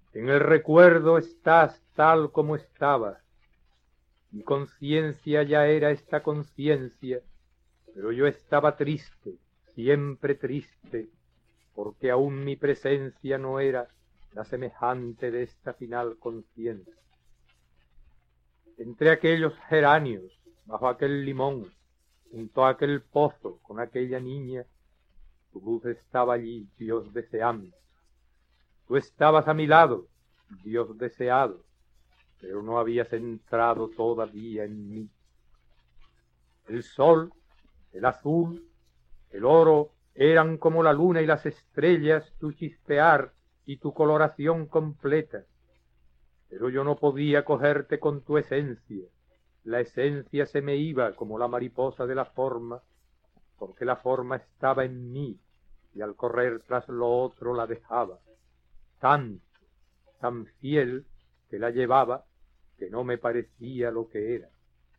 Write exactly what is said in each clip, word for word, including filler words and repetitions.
En el recuerdo estás tal como estabas. Mi conciencia ya era esta conciencia, pero yo estaba triste, siempre triste, porque aún mi presencia no era la semejante de esta final conciencia. Entre aquellos geranios, bajo aquel limón, junto a aquel pozo, con aquella niña, tu luz estaba allí, Dios deseando. Tú estabas a mi lado, Dios deseado, pero no habías entrado todavía en mí. El sol, el azul, el oro, eran como la luna y las estrellas tu chispear y tu coloración completa, pero yo no podía cogerte con tu esencia. La esencia se me iba como la mariposa de la forma, porque la forma estaba en mí, y al correr tras lo otro la dejaba, tanto, tan fiel, que la llevaba, que no me parecía lo que era.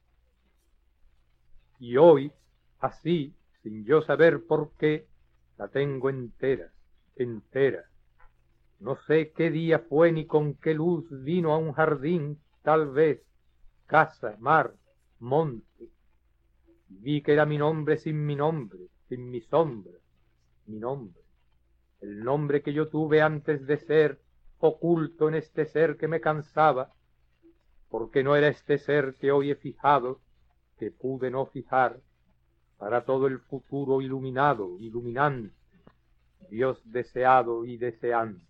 Y hoy, así, sin yo saber por qué, la tengo entera, entera. No sé qué día fue ni con qué luz vino a un jardín, tal vez, casa, mar, monte. Vi que era mi nombre sin mi nombre, sin mi sombra, mi nombre. El nombre que yo tuve antes de ser, oculto en este ser que me cansaba, porque no era este ser que hoy he fijado, que pude no fijar, para todo el futuro iluminado, iluminante, Dios deseado y deseante.